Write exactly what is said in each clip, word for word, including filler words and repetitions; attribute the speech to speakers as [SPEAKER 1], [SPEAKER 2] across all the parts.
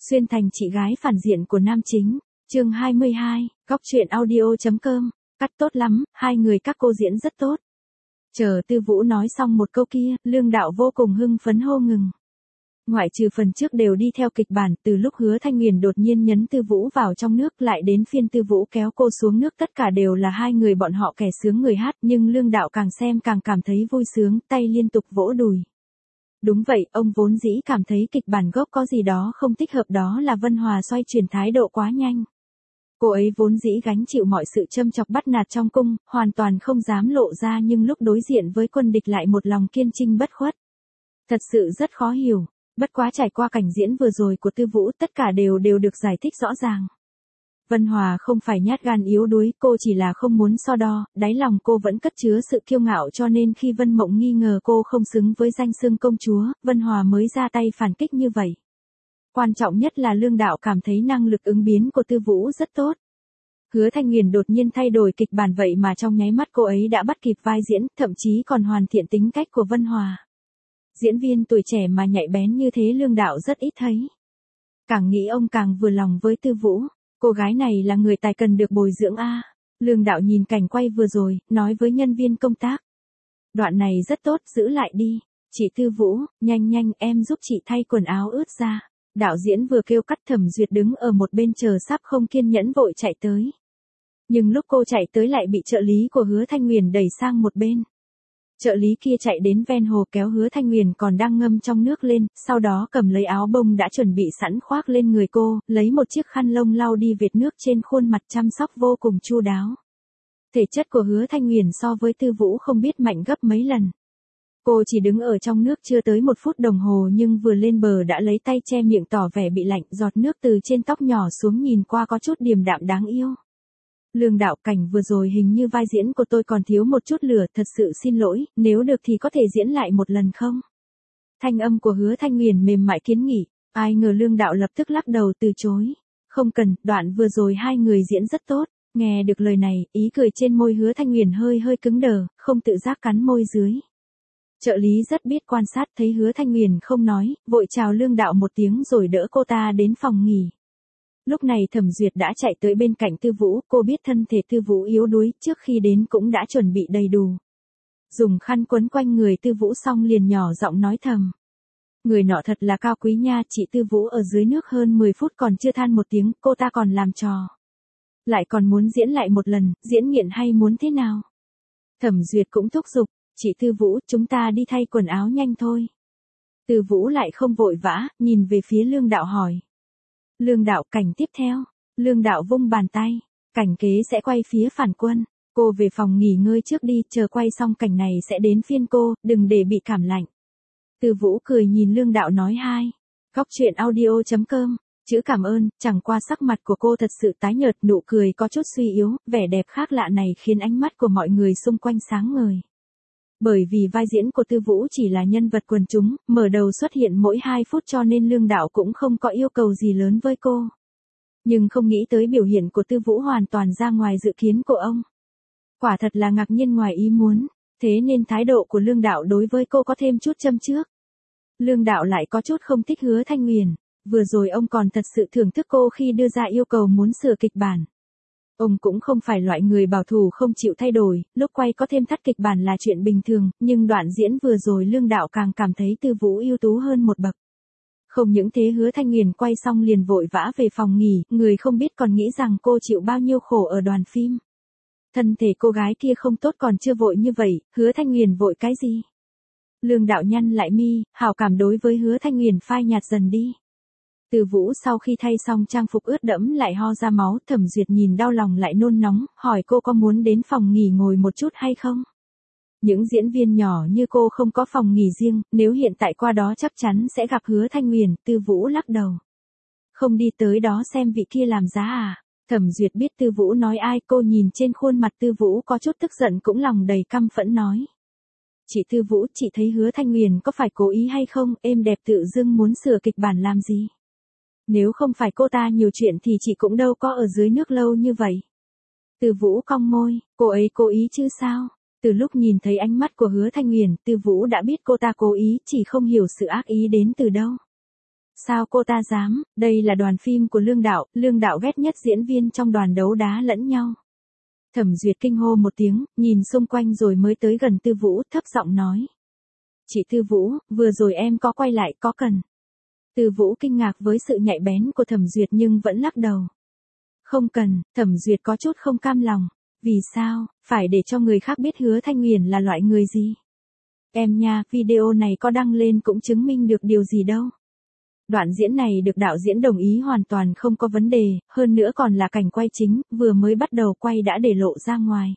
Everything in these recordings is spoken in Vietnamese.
[SPEAKER 1] Xuyên thành chị gái phản diện của nam chính. Chương hai mươi hai, Góc truyện audio.com. Cắt tốt lắm, hai người các cô diễn rất tốt. Chờ Tư Vũ nói xong một câu kia, Lương Đạo vô cùng hưng phấn hô ngừng. Ngoại trừ phần trước đều đi theo kịch bản, từ lúc Hứa Thanh Huyền đột nhiên nhấn Tư Vũ vào trong nước lại đến phiên Tư Vũ kéo cô xuống nước, tất cả đều là hai người bọn họ kẻ sướng người hát, nhưng Lương Đạo càng xem càng cảm thấy vui sướng, tay liên tục vỗ đùi. Đúng vậy, ông vốn dĩ cảm thấy kịch bản gốc có gì đó không thích hợp, đó là Vân Hòa xoay chuyển thái độ quá nhanh. Cô ấy vốn dĩ gánh chịu mọi sự châm chọc bắt nạt trong cung, hoàn toàn không dám lộ ra, nhưng lúc đối diện với quân địch lại một lòng kiên trinh bất khuất. Thật sự rất khó hiểu, bất quá trải qua cảnh diễn vừa rồi của Tư Vũ, tất cả đều đều được giải thích rõ ràng. Vân Hòa không phải nhát gan yếu đuối, cô chỉ là không muốn so đo, đáy lòng cô vẫn cất chứa sự kiêu ngạo, cho nên khi Vân Mộng nghi ngờ cô không xứng với danh xưng công chúa, Vân Hòa mới ra tay phản kích như vậy. Quan trọng nhất là Lương Đạo cảm thấy năng lực ứng biến của Tư Vũ rất tốt. Hứa Thanh Huyền đột nhiên thay đổi kịch bản vậy mà trong nháy mắt cô ấy đã bắt kịp vai diễn, thậm chí còn hoàn thiện tính cách của Vân Hòa. Diễn viên tuổi trẻ mà nhạy bén như thế Lương Đạo rất ít thấy. Càng nghĩ ông càng vừa lòng với Tư Vũ. Cô gái này là người tài cần được bồi dưỡng a. Lương Đạo nhìn cảnh quay vừa rồi, nói với nhân viên công tác. Đoạn này rất tốt, giữ lại đi. Chị Tư Vũ, nhanh nhanh em giúp chị thay quần áo ướt ra. Đạo diễn vừa kêu cắt, Thẩm Duyệt đứng ở một bên chờ sắp không kiên nhẫn vội chạy tới. Nhưng lúc cô chạy tới lại bị trợ lý của Hứa Thanh Huyền đẩy sang một bên. Trợ lý kia chạy đến ven hồ kéo Hứa Thanh Huyền còn đang ngâm trong nước lên, sau đó cầm lấy áo bông đã chuẩn bị sẵn khoác lên người cô, lấy một chiếc khăn lông lau đi vệt nước trên khuôn mặt, chăm sóc vô cùng chu đáo. Thể chất của Hứa Thanh Huyền so với Tư Vũ không biết mạnh gấp mấy lần. Cô chỉ đứng ở trong nước chưa tới một phút đồng hồ nhưng vừa lên bờ đã lấy tay che miệng tỏ vẻ bị lạnh, giọt nước từ trên tóc nhỏ xuống nhìn qua có chút điềm đạm đáng yêu. Lương Đạo, cảnh vừa rồi hình như vai diễn của tôi còn thiếu một chút lửa, thật sự xin lỗi, nếu được thì có thể diễn lại một lần không? Thanh âm của Hứa Thanh Huyền mềm mại kiến nghị, ai ngờ Lương Đạo lập tức lắc đầu từ chối. Không cần, đoạn vừa rồi hai người diễn rất tốt. Nghe được lời này, ý cười trên môi Hứa Thanh Huyền hơi hơi cứng đờ, không tự giác cắn môi dưới. Trợ lý rất biết quan sát, thấy Hứa Thanh Huyền không nói, vội chào Lương Đạo một tiếng rồi đỡ cô ta đến phòng nghỉ. Lúc này Thẩm Duyệt đã chạy tới bên cạnh Tư Vũ, cô biết thân thể Tư Vũ yếu đuối, trước khi đến cũng đã chuẩn bị đầy đủ. Dùng khăn quấn quanh người Tư Vũ xong liền nhỏ giọng nói thầm. Người nọ thật là cao quý nha, chị Tư Vũ ở dưới nước hơn mười phút còn chưa than một tiếng, cô ta còn làm trò. Lại còn muốn diễn lại một lần, diễn nghiện hay muốn thế nào? Thẩm Duyệt cũng thúc giục, chị Tư Vũ, chúng ta đi thay quần áo nhanh thôi. Tư Vũ lại không vội vã, nhìn về phía Lương Đạo hỏi. Lương Đạo, cảnh tiếp theo. Lương Đạo vung bàn tay. Cảnh kế sẽ quay phía phản quân. Cô về phòng nghỉ ngơi trước đi, chờ quay xong cảnh này sẽ đến phiên cô, đừng để bị cảm lạnh. Tư Vũ cười nhìn Lương Đạo nói hai. Góc truyện audio.com. Chữ cảm ơn, chẳng qua sắc mặt của cô thật sự tái nhợt, nụ cười có chút suy yếu, vẻ đẹp khác lạ này khiến ánh mắt của mọi người xung quanh sáng ngời. Bởi vì vai diễn của Tư Vũ chỉ là nhân vật quần chúng, mở đầu xuất hiện mỗi hai phút cho nên Lương Đạo cũng không có yêu cầu gì lớn với cô. Nhưng không nghĩ tới biểu hiện của Tư Vũ hoàn toàn ra ngoài dự kiến của ông. Quả thật là ngạc nhiên ngoài ý muốn, thế nên thái độ của Lương Đạo đối với cô có thêm chút châm chước. Lương Đạo lại có chút không thích Hứa Thanh Huyền, vừa rồi ông còn thật sự thưởng thức cô khi đưa ra yêu cầu muốn sửa kịch bản. Ông cũng không phải loại người bảo thủ không chịu thay đổi, lúc quay có thêm thắt kịch bản là chuyện bình thường, nhưng đoạn diễn vừa rồi Lương Đạo càng cảm thấy Tư Vũ ưu tú hơn một bậc. Không những thế Hứa Thanh Huyền quay xong liền vội vã về phòng nghỉ, người không biết còn nghĩ rằng cô chịu bao nhiêu khổ ở đoàn phim. Thân thể cô gái kia không tốt còn chưa vội như vậy, Hứa Thanh Huyền vội cái gì? Lương Đạo nhăn lại mi, hảo cảm đối với Hứa Thanh Huyền phai nhạt dần đi. Tư Vũ sau khi thay xong trang phục ướt đẫm lại ho ra máu, Thẩm Duyệt nhìn đau lòng lại nôn nóng, hỏi cô có muốn đến phòng nghỉ ngồi một chút hay không? Những diễn viên nhỏ như cô không có phòng nghỉ riêng, nếu hiện tại qua đó chắc chắn sẽ gặp Hứa Thanh Huyền. Tư Vũ lắc đầu. Không đi tới đó xem vị kia làm giá à? Thẩm Duyệt biết Tư Vũ nói ai, cô nhìn trên khuôn mặt Tư Vũ có chút tức giận cũng lòng đầy căm phẫn nói. Chị Tư Vũ, chị thấy Hứa Thanh Huyền có phải cố ý hay không, êm đẹp tự dưng muốn sửa kịch bản làm gì? Nếu không phải cô ta nhiều chuyện thì chị cũng đâu có ở dưới nước lâu như vậy. Tư Vũ cong môi, cô ấy cố ý chứ sao? Từ lúc nhìn thấy ánh mắt của Hứa Thanh Huyền, Tư Vũ đã biết cô ta cố ý, chỉ không hiểu sự ác ý đến từ đâu. Sao cô ta dám, đây là đoàn phim của Lương Đạo, Lương Đạo ghét nhất diễn viên trong đoàn đấu đá lẫn nhau. Thẩm Duyệt kinh hô một tiếng, nhìn xung quanh rồi mới tới gần Tư Vũ, thấp giọng nói. Chị Tư Vũ, vừa rồi em có quay lại, có cần. Tư Vũ kinh ngạc với sự nhạy bén của Thẩm Duyệt nhưng vẫn lắc đầu. Không cần, Thẩm Duyệt có chút không cam lòng. Vì sao, phải để cho người khác biết Hứa Thanh Huyền là loại người gì? Em nha, video này có đăng lên cũng chứng minh được điều gì đâu. Đoạn diễn này được đạo diễn đồng ý hoàn toàn không có vấn đề, hơn nữa còn là cảnh quay chính, vừa mới bắt đầu quay đã để lộ ra ngoài.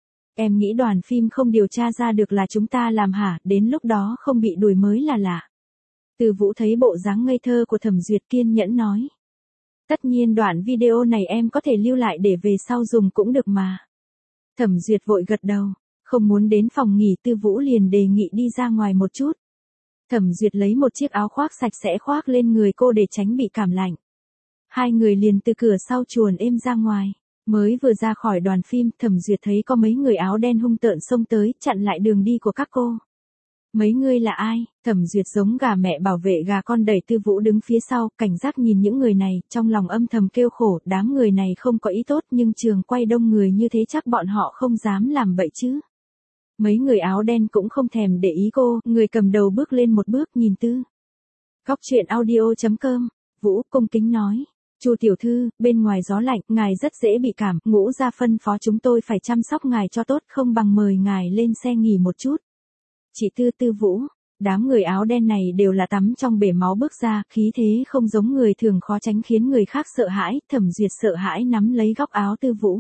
[SPEAKER 1] Em nghĩ đoàn phim không điều tra ra được là chúng ta làm hả, đến lúc đó không bị đuổi mới là lạ. Từ Vũ thấy bộ dáng ngây thơ của Thẩm Duyệt kiên nhẫn nói. Tất nhiên đoạn video này em có thể lưu lại để về sau dùng cũng được mà. Thẩm Duyệt vội gật đầu, không muốn đến phòng nghỉ. Tư Vũ liền đề nghị đi ra ngoài một chút. Thẩm Duyệt lấy một chiếc áo khoác sạch sẽ khoác lên người cô để tránh bị cảm lạnh. Hai người liền từ cửa sau chuồn êm ra ngoài. Mới vừa ra khỏi đoàn phim, Thẩm Duyệt thấy có mấy người áo đen hung tợn xông tới, chặn lại đường đi của các cô. Mấy người là ai? Thẩm Duyệt giống gà mẹ bảo vệ gà con đẩy Tư Vũ đứng phía sau, cảnh giác nhìn những người này, trong lòng âm thầm kêu khổ, đám người này không có ý tốt nhưng trường quay đông người như thế chắc bọn họ không dám làm bậy chứ. Mấy người áo đen cũng không thèm để ý cô, người cầm đầu bước lên một bước nhìn Tư. Góc truyện audio chấm com, Vũ cung kính nói. Chu tiểu thư, bên ngoài gió lạnh, ngài rất dễ bị cảm, Ngũ gia phân phó chúng tôi phải chăm sóc ngài cho tốt, không bằng mời ngài lên xe nghỉ một chút. Chị Tư. Tư Vũ, đám người áo đen này đều là tắm trong bể máu bước ra, khí thế không giống người thường khó tránh khiến người khác sợ hãi. Thẩm Duyệt sợ hãi nắm lấy góc áo Tư Vũ.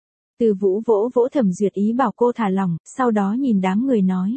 [SPEAKER 1] Tư Vũ vỗ vỗ Thẩm Duyệt ý bảo cô thả lỏng, sau đó nhìn đám người nói.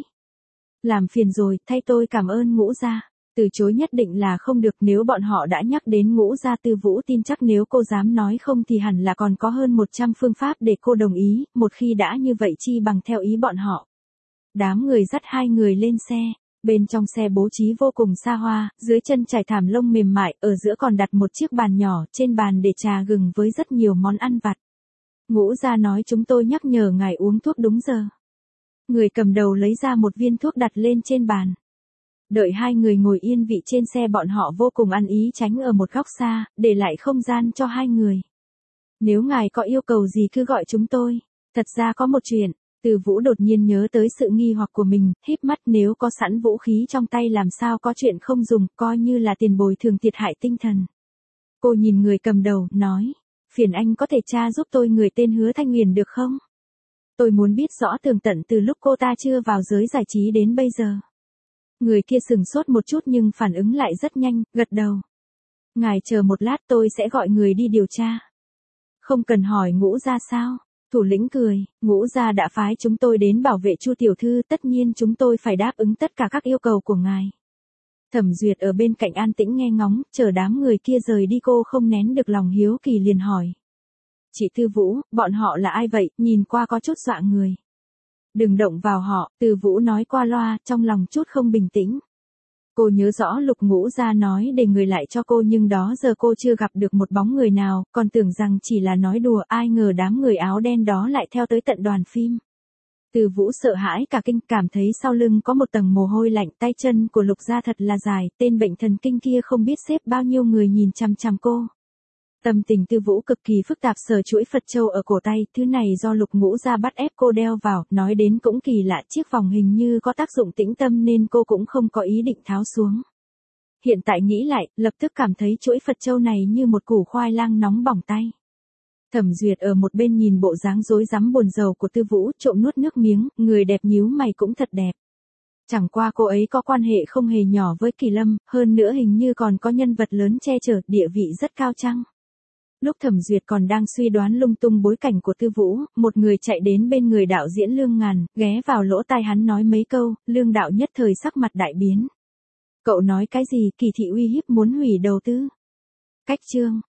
[SPEAKER 1] Làm phiền rồi, thay tôi cảm ơn Ngũ gia. Từ chối nhất định là không được, nếu bọn họ đã nhắc đến Ngũ gia. Tư Vũ tin chắc nếu cô dám nói không thì hẳn là còn có hơn một trăm phương pháp để cô đồng ý, một khi đã như vậy chi bằng theo ý bọn họ. Đám người dắt hai người lên xe, bên trong xe bố trí vô cùng xa hoa, dưới chân trải thảm lông mềm mại, ở giữa còn đặt một chiếc bàn nhỏ, trên bàn để trà gừng với rất nhiều món ăn vặt. Ngũ gia nói chúng tôi nhắc nhở ngài uống thuốc đúng giờ. Người cầm đầu lấy ra một viên thuốc đặt lên trên bàn. Đợi hai người ngồi yên vị trên xe, bọn họ vô cùng ăn ý tránh ở một góc xa, để lại không gian cho hai người. Nếu ngài có yêu cầu gì cứ gọi chúng tôi. Thật ra có một chuyện. Từ Vũ đột nhiên nhớ tới sự nghi hoặc của mình, híp mắt, nếu có sẵn vũ khí trong tay làm sao có chuyện không dùng, coi như là tiền bồi thường thiệt hại tinh thần. Cô nhìn người cầm đầu, nói, phiền anh có thể tra giúp tôi người tên Hứa Thanh Huyền được không? Tôi muốn biết rõ tường tận từ lúc cô ta chưa vào giới giải trí đến bây giờ. Người kia sừng sốt một chút nhưng phản ứng lại rất nhanh, gật đầu. Ngài chờ một lát, tôi sẽ gọi người đi điều tra. Không cần hỏi Ngũ gia sao? Thủ lĩnh cười, Ngũ gia đã phái chúng tôi đến bảo vệ Chu tiểu thư, tất nhiên chúng tôi phải đáp ứng tất cả các yêu cầu của ngài. Thẩm Duyệt ở bên cạnh an tĩnh nghe ngóng, chờ đám người kia rời đi cô không nén được lòng hiếu kỳ liền hỏi. Chị Tư Vũ, bọn họ là ai vậy, nhìn qua có chút dọa người. Đừng động vào họ, Tư Vũ nói qua loa, trong lòng chút không bình tĩnh. Cô nhớ rõ Lục Ngũ gia nói để người lại cho cô nhưng đó giờ cô chưa gặp được một bóng người nào, còn tưởng rằng chỉ là nói đùa, ai ngờ đám người áo đen đó lại theo tới tận đoàn phim. Tư Vũ sợ hãi cả kinh, cảm thấy sau lưng có một tầng mồ hôi lạnh, tay chân của Lục gia thật là dài, tên bệnh thần kinh kia không biết xếp bao nhiêu người nhìn chằm chằm cô. Tâm tình Tư Vũ cực kỳ phức tạp, sờ chuỗi Phật châu ở cổ tay, thứ này do Lục Ngũ gia bắt ép cô đeo vào, nói đến cũng kỳ lạ, chiếc vòng hình như có tác dụng tĩnh tâm nên cô cũng không có ý định tháo xuống. Hiện tại nghĩ lại, lập tức cảm thấy chuỗi Phật châu này như một củ khoai lang nóng bỏng tay. Thẩm Duyệt ở một bên nhìn bộ dáng rối rắm buồn rầu của Tư Vũ, trộm nuốt nước miếng, người đẹp nhíu mày cũng thật đẹp. Chẳng qua cô ấy có quan hệ không hề nhỏ với Kỳ Lâm, hơn nữa hình như còn có nhân vật lớn che chở, địa vị rất cao chăng. Lúc Thẩm Duyệt còn đang suy đoán lung tung bối cảnh của Tư Vũ, một người chạy đến bên người đạo diễn Lương Ngàn, ghé vào lỗ tai hắn nói mấy câu, Lương đạo nhất thời sắc mặt đại biến. Cậu nói cái gì, Kỳ thị uy hiếp muốn hủy đầu tư. Cách chương.